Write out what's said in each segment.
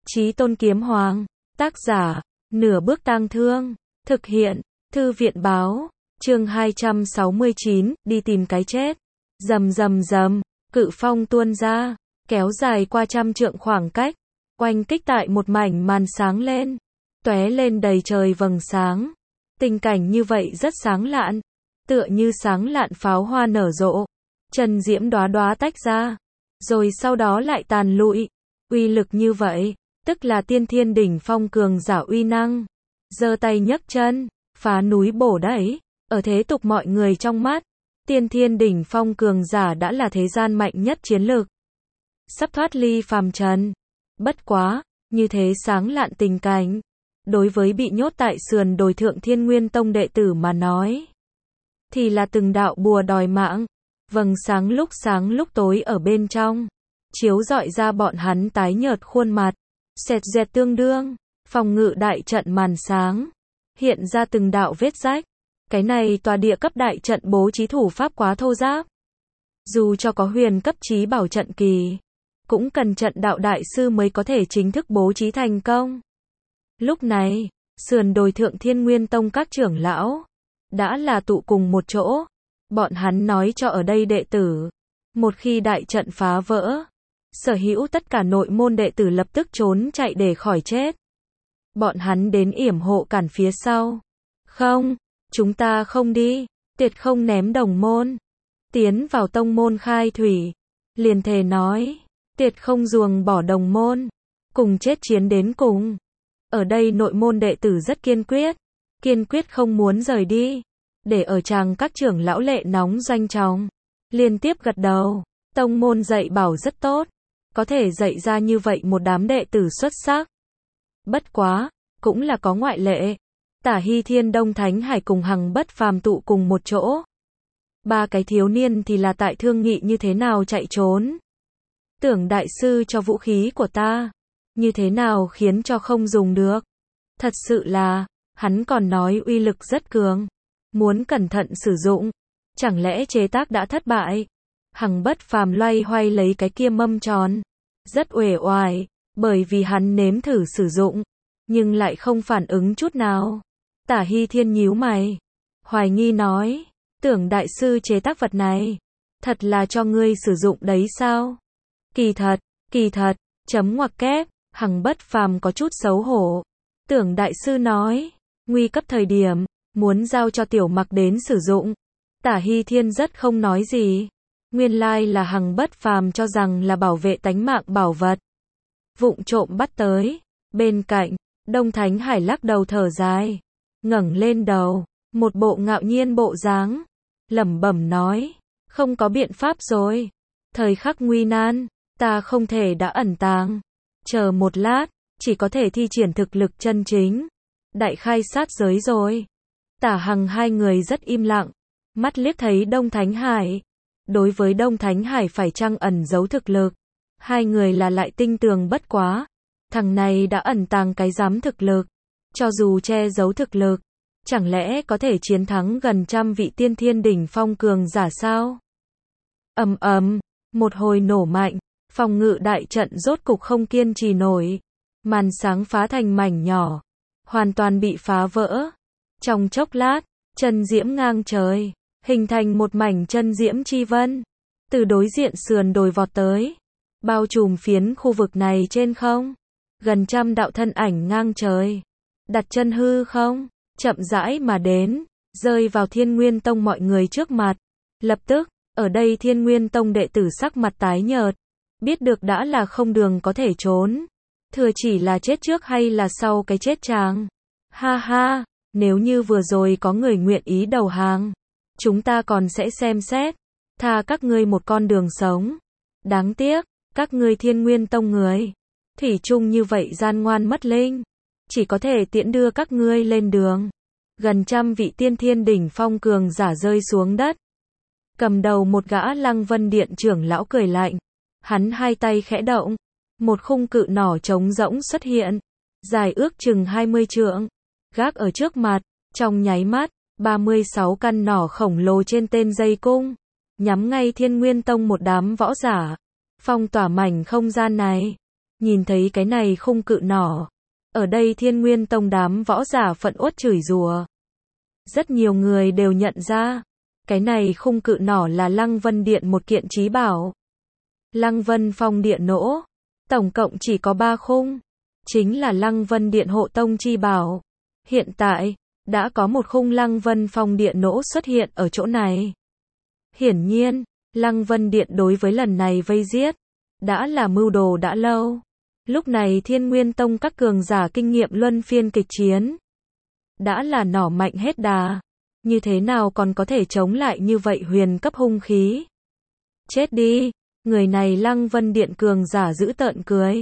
Chí Tôn Kiếm Hoàng, tác giả, Nửa Bước Tang Thương, thực hiện, Thư viện Báo, chương 269, đi tìm cái chết. Rầm rầm rầm, cự phong tuôn ra, kéo dài qua trăm trượng khoảng cách, oanh kích tại một mảnh màn sáng lên, tóe lên đầy trời vầng sáng. Tình cảnh như vậy rất sáng lạn, tựa như sáng lạn pháo hoa nở rộ, chân diễm đóa đóa tách ra, rồi sau đó lại tàn lụi. Uy lực như vậy, tức là tiên thiên đỉnh phong cường giả uy năng. Giơ tay nhấc chân, phá núi bổ đẩy, ở thế tục mọi người trong mắt, tiên thiên đỉnh phong cường giả đã là thế gian mạnh nhất chiến lực, sắp thoát ly phàm trần. Bất quá, như thế sáng lạn tình cảnh, đối với bị nhốt tại sườn đồi Thượng Thiên Nguyên Tông đệ tử mà nói, thì là từng đạo bùa đòi mạng, vầng sáng lúc tối ở bên trong, chiếu rọi ra bọn hắn tái nhợt khuôn mặt, sẹt dẹt tương đương, phòng ngự đại trận màn sáng, hiện ra từng đạo vết rách. Cái này tòa địa cấp đại trận bố trí thủ pháp quá thô ráp. Dù cho có huyền cấp trí bảo trận kỳ, cũng cần trận đạo đại sư mới có thể chính thức bố trí thành công. Lúc này, sườn đồi Thượng Thiên Nguyên Tông các trưởng lão đã là tụ cùng một chỗ. Bọn hắn nói cho ở đây đệ tử, một khi đại trận phá vỡ, sở hữu tất cả nội môn đệ tử lập tức trốn chạy để khỏi chết. Bọn hắn đến yểm hộ cản phía sau. Không, chúng ta không đi, tuyệt không ném đồng môn. Tiến vào tông môn khai thủy, liền thề nói, tuyệt không ruồng bỏ đồng môn, cùng chết chiến đến cùng. Ở đây nội môn đệ tử rất kiên quyết không muốn rời đi. Để ở chàng các trưởng lão lệ nóng doanh trọng, liên tiếp gật đầu. Tông môn dạy bảo rất tốt, có thể dạy ra như vậy một đám đệ tử xuất sắc. Bất quá, cũng là có ngoại lệ. Tả Hy Thiên, Đông Thánh Hải cùng Hằng Bất Phàm tụ cùng một chỗ. Ba cái thiếu niên thì là tại thương nghị như thế nào chạy trốn. Tưởng đại sư cho vũ khí của ta, như thế nào khiến cho không dùng được. Thật sự là, hắn còn nói uy lực rất cường, muốn cẩn thận sử dụng. Chẳng lẽ chế tác đã thất bại? Hằng Bất Phàm loay hoay lấy cái kia mâm tròn, rất uể oải, bởi vì hắn nếm thử sử dụng, nhưng lại không phản ứng chút nào. Tả Hy Thiên nhíu mày, hoài nghi nói, tưởng đại sư chế tác vật này, thật là cho ngươi sử dụng đấy sao? Kỳ thật, chấm ngoặc kép. Hằng Bất Phàm có chút xấu hổ. Tưởng đại sư nói, nguy cấp thời điểm, muốn giao cho Tiểu Mặc đến sử dụng. Tả Hy Thiên rất không nói gì. Nguyên lai là Hằng Bất Phàm cho rằng là bảo vệ tánh mạng bảo vật, vụng trộm bắt tới. Bên cạnh, Đông Thánh Hải lắc đầu thở dài, ngẩng lên đầu, một bộ ngạo nhiên bộ dáng, lẩm bẩm nói, không có biện pháp rồi. Thời khắc nguy nan, ta không thể đã ẩn tàng. Chờ một lát, chỉ có thể thi triển thực lực chân chính, đại khai sát giới rồi. Tả Hằng hai người rất im lặng, mắt liếc thấy Đông Thánh Hải. Đối với Đông Thánh Hải phải chăng ẩn giấu thực lực, hai người là lại tinh tường bất quá. Thằng này đã ẩn tàng cái giám thực lực, cho dù che giấu thực lực, chẳng lẽ có thể chiến thắng gần trăm vị tiên thiên đỉnh phong cường giả sao? Ầm ầm, một hồi nổ mạnh, phòng ngự đại trận rốt cục không kiên trì nổi, màn sáng phá thành mảnh nhỏ, hoàn toàn bị phá vỡ. Trong chốc lát, chân diễm ngang trời, hình thành một mảnh chân diễm chi vân, từ đối diện sườn đồi vọt tới, bao trùm phiến khu vực này trên không. Gần trăm đạo thân ảnh ngang trời, đặt chân hư không, chậm rãi mà đến, rơi vào Thiên Nguyên Tông mọi người trước mặt. Lập tức, ở đây Thiên Nguyên Tông đệ tử sắc mặt tái nhợt, biết được đã là không đường có thể trốn, thừa chỉ là chết trước hay là sau cái chết chàng. Ha ha, nếu như vừa rồi có người nguyện ý đầu hàng, chúng ta còn sẽ xem xét, tha các ngươi một con đường sống. Đáng tiếc, các ngươi Thiên Nguyên Tông người, thủy chung như vậy gian ngoan mất linh, chỉ có thể tiễn đưa các ngươi lên đường. Gần trăm vị tiên thiên đỉnh phong cường giả rơi xuống đất. Cầm đầu một gã Lăng Vân Điện trưởng lão cười lạnh, hắn hai tay khẽ động, một khung cự nỏ trống rỗng xuất hiện, dài ước chừng 20 trượng, gác ở trước mặt. Trong nháy mắt, 36 căn nỏ khổng lồ trên tên dây cung, nhắm ngay Thiên Nguyên Tông một đám võ giả, phong tỏa mảnh không gian này. Nhìn thấy cái này khung cự nỏ, ở đây Thiên Nguyên Tông đám võ giả phẫn uất chửi rủa. Rất nhiều người đều nhận ra, cái này khung cự nỏ là Lăng Vân Điện một kiện chí bảo. Lăng Vân Phong Điện nỗ, tổng cộng chỉ có 3 khung, chính là Lăng Vân Điện hộ tông chi bảo. Hiện tại, đã có một khung Lăng Vân Phong Điện nỗ xuất hiện ở chỗ này. Hiển nhiên, Lăng Vân Điện đối với lần này vây giết, đã là mưu đồ đã lâu. Lúc này Thiên Nguyên Tông các cường giả kinh nghiệm luân phiên kịch chiến. Đã là nỏ mạnh hết đà. Như thế nào còn có thể chống lại như vậy huyền cấp hung khí? Chết đi! Người này Lăng Vân Điện cường giả dữ tợn cười.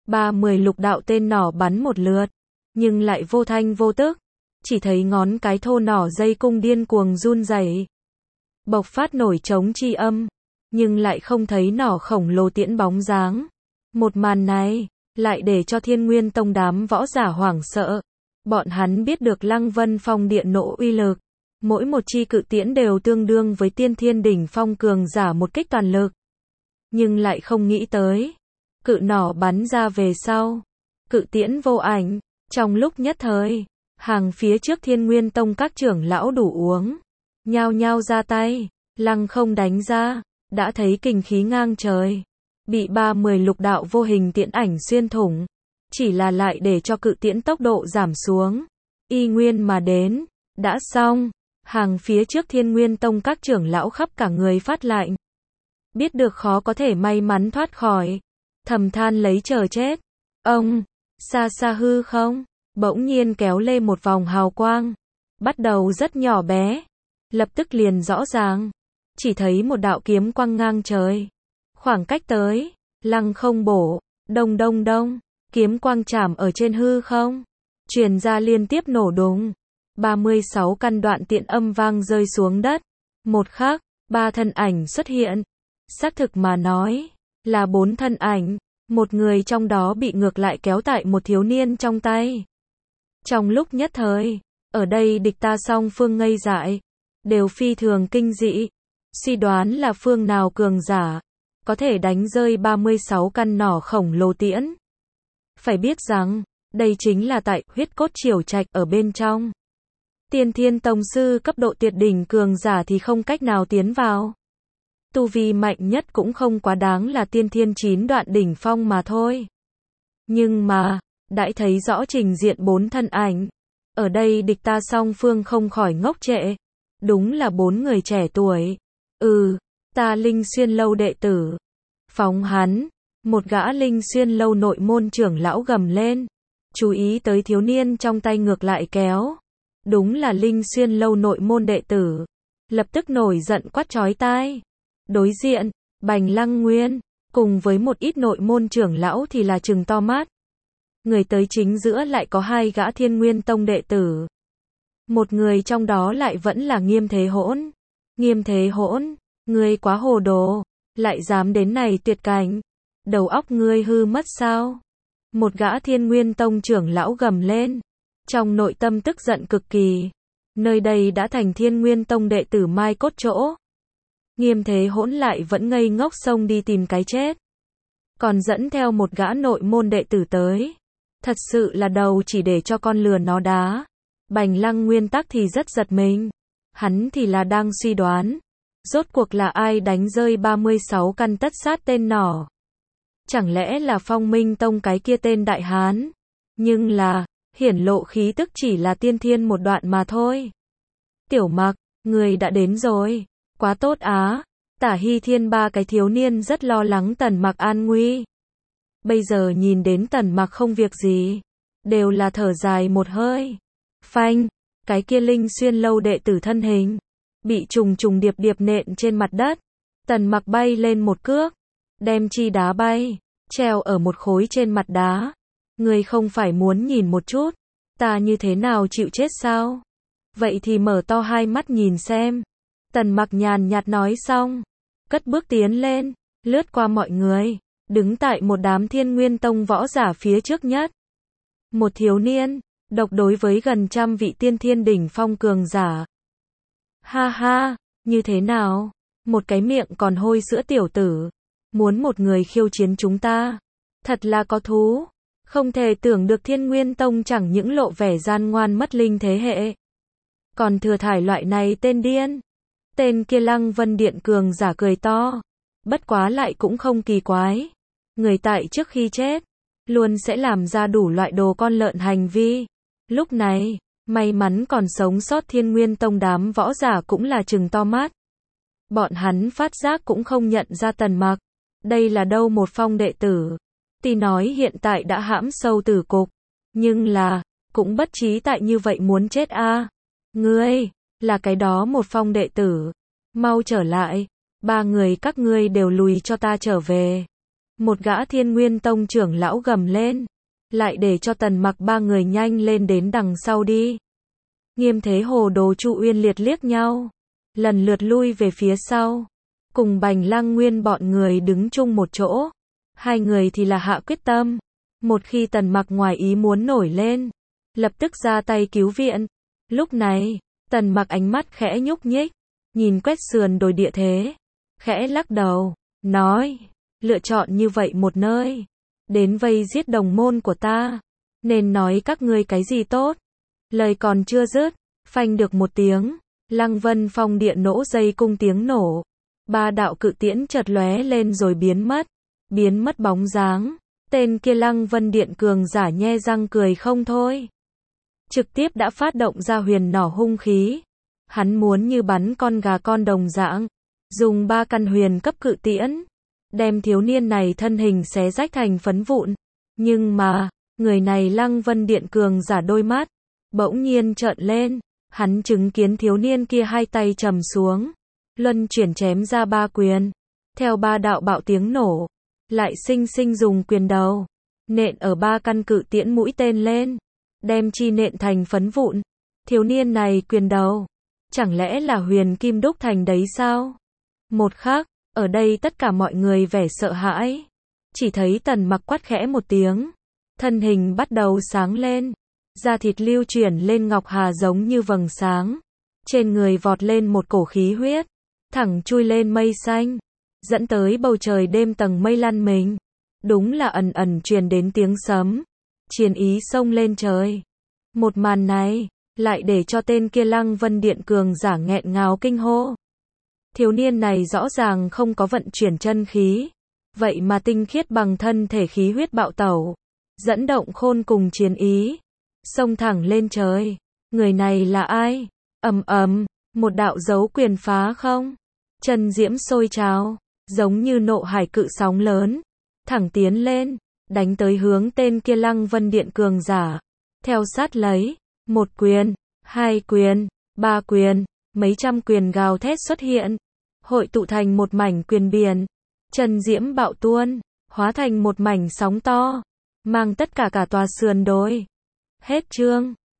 30 lục đạo tên nỏ bắn một lượt, nhưng lại vô thanh vô tức. Chỉ thấy ngón cái thô nỏ dây cung điên cuồng run rẩy, bộc phát nổi trống chi âm, nhưng lại không thấy nỏ khổng lồ tiễn bóng dáng. Một màn này, lại để cho Thiên Nguyên Tông đám võ giả hoảng sợ. Bọn hắn biết được Lăng Vân Phong Điện nỗ uy lực. Mỗi một chi cự tiễn đều tương đương với tiên thiên đỉnh phong cường giả một kích toàn lực. Nhưng lại không nghĩ tới. Cự nỏ bắn ra về sau. Cự tiễn vô ảnh. Trong lúc nhất thời, hàng phía trước Thiên Nguyên Tông các trưởng lão đủ uống. Nhao nhao ra tay. Lăng không đánh ra. Đã thấy kình khí ngang trời. Bị 30 lục đạo vô hình tiễn ảnh xuyên thủng. Chỉ là lại để cho cự tiễn tốc độ giảm xuống. Y nguyên mà đến. Đã xong. Hàng phía trước Thiên Nguyên Tông các trưởng lão khắp cả người phát lạnh. Biết được khó có thể may mắn thoát khỏi. Thầm than lấy chờ chết. Ông, xa xa hư không? Bỗng nhiên kéo lên một vòng hào quang. Bắt đầu rất nhỏ bé. Lập tức liền rõ ràng. Chỉ thấy một đạo kiếm quang ngang trời. Khoảng cách tới. Lăng không bổ. Đông đông đông. Kiếm quang chạm ở trên hư không. Truyền ra liên tiếp nổ đùng. 36 căn đoạn tiện âm vang rơi xuống đất. Một khắc, 3 thân ảnh xuất hiện. Xác thực mà nói, là 4 thân ảnh. Một người trong đó bị ngược lại kéo tại một thiếu niên trong tay. Trong lúc nhất thời, ở đây địch ta song phương ngây dại, đều phi thường kinh dị. Suy đoán là phương nào cường giả, có thể đánh rơi 36 căn nỏ khổng lồ tiễn. Phải biết rằng, đây chính là tại huyết cốt triều trạch ở bên trong. Tiên thiên tông sư cấp độ tuyệt đỉnh cường giả thì không cách nào tiến vào. Tu vi mạnh nhất cũng không quá đáng là tiên thiên 9 đoạn đỉnh phong mà thôi. Nhưng mà, đãi thấy rõ trình diện 4 thân ảnh. Ở đây địch ta song phương không khỏi ngốc trệ. Đúng là 4 người trẻ tuổi. Ta Linh Xuyên Lâu đệ tử. Phóng hắn. Một gã Linh Xuyên Lâu nội môn trưởng lão gầm lên. Chú ý tới thiếu niên trong tay ngược lại kéo. Đúng là Linh Xuyên Lâu nội môn đệ tử. Lập tức nổi giận quát chói tai. Đối diện, Bành Lăng Nguyên, cùng với một ít nội môn trưởng lão thì là trừng to mắt. Người tới chính giữa lại có 2 gã Thiên Nguyên Tông đệ tử. Một người trong đó lại vẫn là Nghiêm Thế Hỗn. Nghiêm Thế Hỗn, ngươi quá hồ đồ, lại dám đến này tuyệt cảnh. Đầu óc ngươi hư mất sao? Một gã Thiên Nguyên Tông trưởng lão gầm lên. Trong nội tâm tức giận cực kỳ. Nơi đây đã thành Thiên Nguyên Tông đệ tử mai cốt chỗ. Nghiêm Thế Hỗn lại vẫn ngây ngốc xông đi tìm cái chết. Còn dẫn theo một gã nội môn đệ tử tới. Thật sự là đầu chỉ để cho con lừa nó đá. Bành Lăng Nguyên tắc thì rất giật mình. Hắn thì là đang suy đoán. Rốt cuộc là ai đánh rơi 36 căn tất sát tên nỏ. Chẳng lẽ là Phong Minh Tông cái kia tên đại hán. Nhưng là, hiển lộ khí tức chỉ là tiên thiên một đoạn mà thôi. Tiểu Mặc, người đã đến rồi. Quá tốt á. Tả Hy Thiên 3 cái thiếu niên rất lo lắng Tần Mặc an nguy. Bây giờ nhìn đến Tần Mặc không việc gì. Đều là thở dài một hơi. Phanh, cái kia Linh Xuyên Lâu đệ tử thân hình. Bị trùng trùng điệp điệp nện trên mặt đất. Tần Mặc bay lên một cước. Đem chi đá bay. Treo ở một khối trên mặt đá. Ngươi không phải muốn nhìn một chút. Ta như thế nào chịu chết sao? Vậy thì mở to hai mắt nhìn xem. Tần Mặc nhàn nhạt nói xong. Cất bước tiến lên. Lướt qua mọi người. Đứng tại một đám Thiên Nguyên Tông võ giả phía trước nhất. Một thiếu niên. Độc đối với gần 100 vị tiên thiên đỉnh phong cường giả. Ha ha. Như thế nào? Một cái miệng còn hôi sữa tiểu tử. Muốn một người khiêu chiến chúng ta. Thật là có thú. Không thể tưởng được Thiên Nguyên Tông chẳng những lộ vẻ gian ngoan mất linh thế hệ, còn thừa thải loại này tên điên. Tên kia Lăng Vân Điện cường giả cười to. Bất quá lại cũng không kỳ quái. Người tại trước khi chết, luôn sẽ làm ra đủ loại đồ con lợn hành vi. Lúc này, may mắn còn sống sót Thiên Nguyên Tông đám võ giả cũng là trừng to mắt. Bọn hắn phát giác cũng không nhận ra Tần Mặc. Đây là đâu một phong đệ tử. Tuy nói hiện tại đã hãm sâu tử cục, nhưng là, cũng bất trí tại như vậy muốn chết a. Ngươi, là cái đó một phong đệ tử. Mau trở lại, 3 người các ngươi đều lùi cho ta trở về. Một gã Thiên Nguyên Tông trưởng lão gầm lên. Lại để cho Tần Mặc 3 người nhanh lên đến đằng sau đi. Nghiêm Thế Hồ Đồ Chu Uyên liệt liếc nhau. Lần lượt lui về phía sau. Cùng Bành Lăng Nguyên bọn người đứng chung một chỗ. Hai người thì là hạ quyết tâm. Một khi Tần Mặc ngoài ý muốn nổi lên, lập tức ra tay cứu viện. Lúc này, Tần Mặc ánh mắt khẽ nhúc nhích. Nhìn quét sườn đồi địa thế. Khẽ lắc đầu. Nói. Lựa chọn như vậy một nơi. Đến vây giết đồng môn của ta. Nên nói các ngươi cái gì tốt. Lời còn chưa dứt. Phanh được một tiếng. Lăng Vân Phong Điện nổ dây cung tiếng nổ. 3 đạo cự tiễn chợt lóe lên rồi biến mất. Biến mất bóng dáng. Tên kia Lăng Vân Điện cường giả nhe răng cười không thôi. Trực tiếp đã phát động ra huyền nỏ hung khí. Hắn muốn như bắn con gà con đồng dạng. Dùng 3 căn huyền cấp cự tiễn. Đem thiếu niên này thân hình xé rách thành phấn vụn. Nhưng mà, người này Lăng Vân Điện cường giả đôi mắt. Bỗng nhiên trợn lên. Hắn chứng kiến thiếu niên kia hai tay trầm xuống. Luân chuyển chém ra 3 quyền. Theo 3 đạo bạo tiếng nổ. Lại sinh sinh dùng quyền đầu. Nện ở 3 căn cự tiễn mũi tên lên. Đem chi nện thành phấn vụn. Thiếu niên này quyền đầu. Chẳng lẽ là huyền kim đúc thành đấy sao? Một khắc, ở đây tất cả mọi người vẻ sợ hãi. Chỉ thấy Tần Mặc quát khẽ một tiếng. Thân hình bắt đầu sáng lên. Da thịt lưu chuyển lên ngọc hà giống như vầng sáng. Trên người vọt lên một cổ khí huyết. Thẳng chui lên mây xanh. Dẫn tới bầu trời đêm tầng mây lăn mình. Đúng là ẩn ẩn truyền đến tiếng sấm. Chiến ý xông lên trời. Một màn này, lại để cho tên kia Lăng Vân Điện cường giả nghẹn ngào kinh hô. Thiếu niên này rõ ràng không có vận chuyển chân khí. Vậy mà tinh khiết bằng thân thể khí huyết bạo tẩu. Dẫn động khôn cùng chiến ý. Xông thẳng lên trời. Người này là ai? Ầm ầm, một đạo dấu quyền phá không. Chân diễm sôi trào. Giống như nộ hải cự sóng lớn. Thẳng tiến lên. Đánh tới hướng tên kia Lăng Vân Điện cường giả. Theo sát lấy. 1 quyền, 2 quyền, 3 quyền. Mấy trăm quyền gào thét xuất hiện. Hội tụ thành một mảnh quyền biển. Chân diễm bạo tuôn. Hóa thành một mảnh sóng to. Mang tất cả tòa sườn đồi. Hết chương.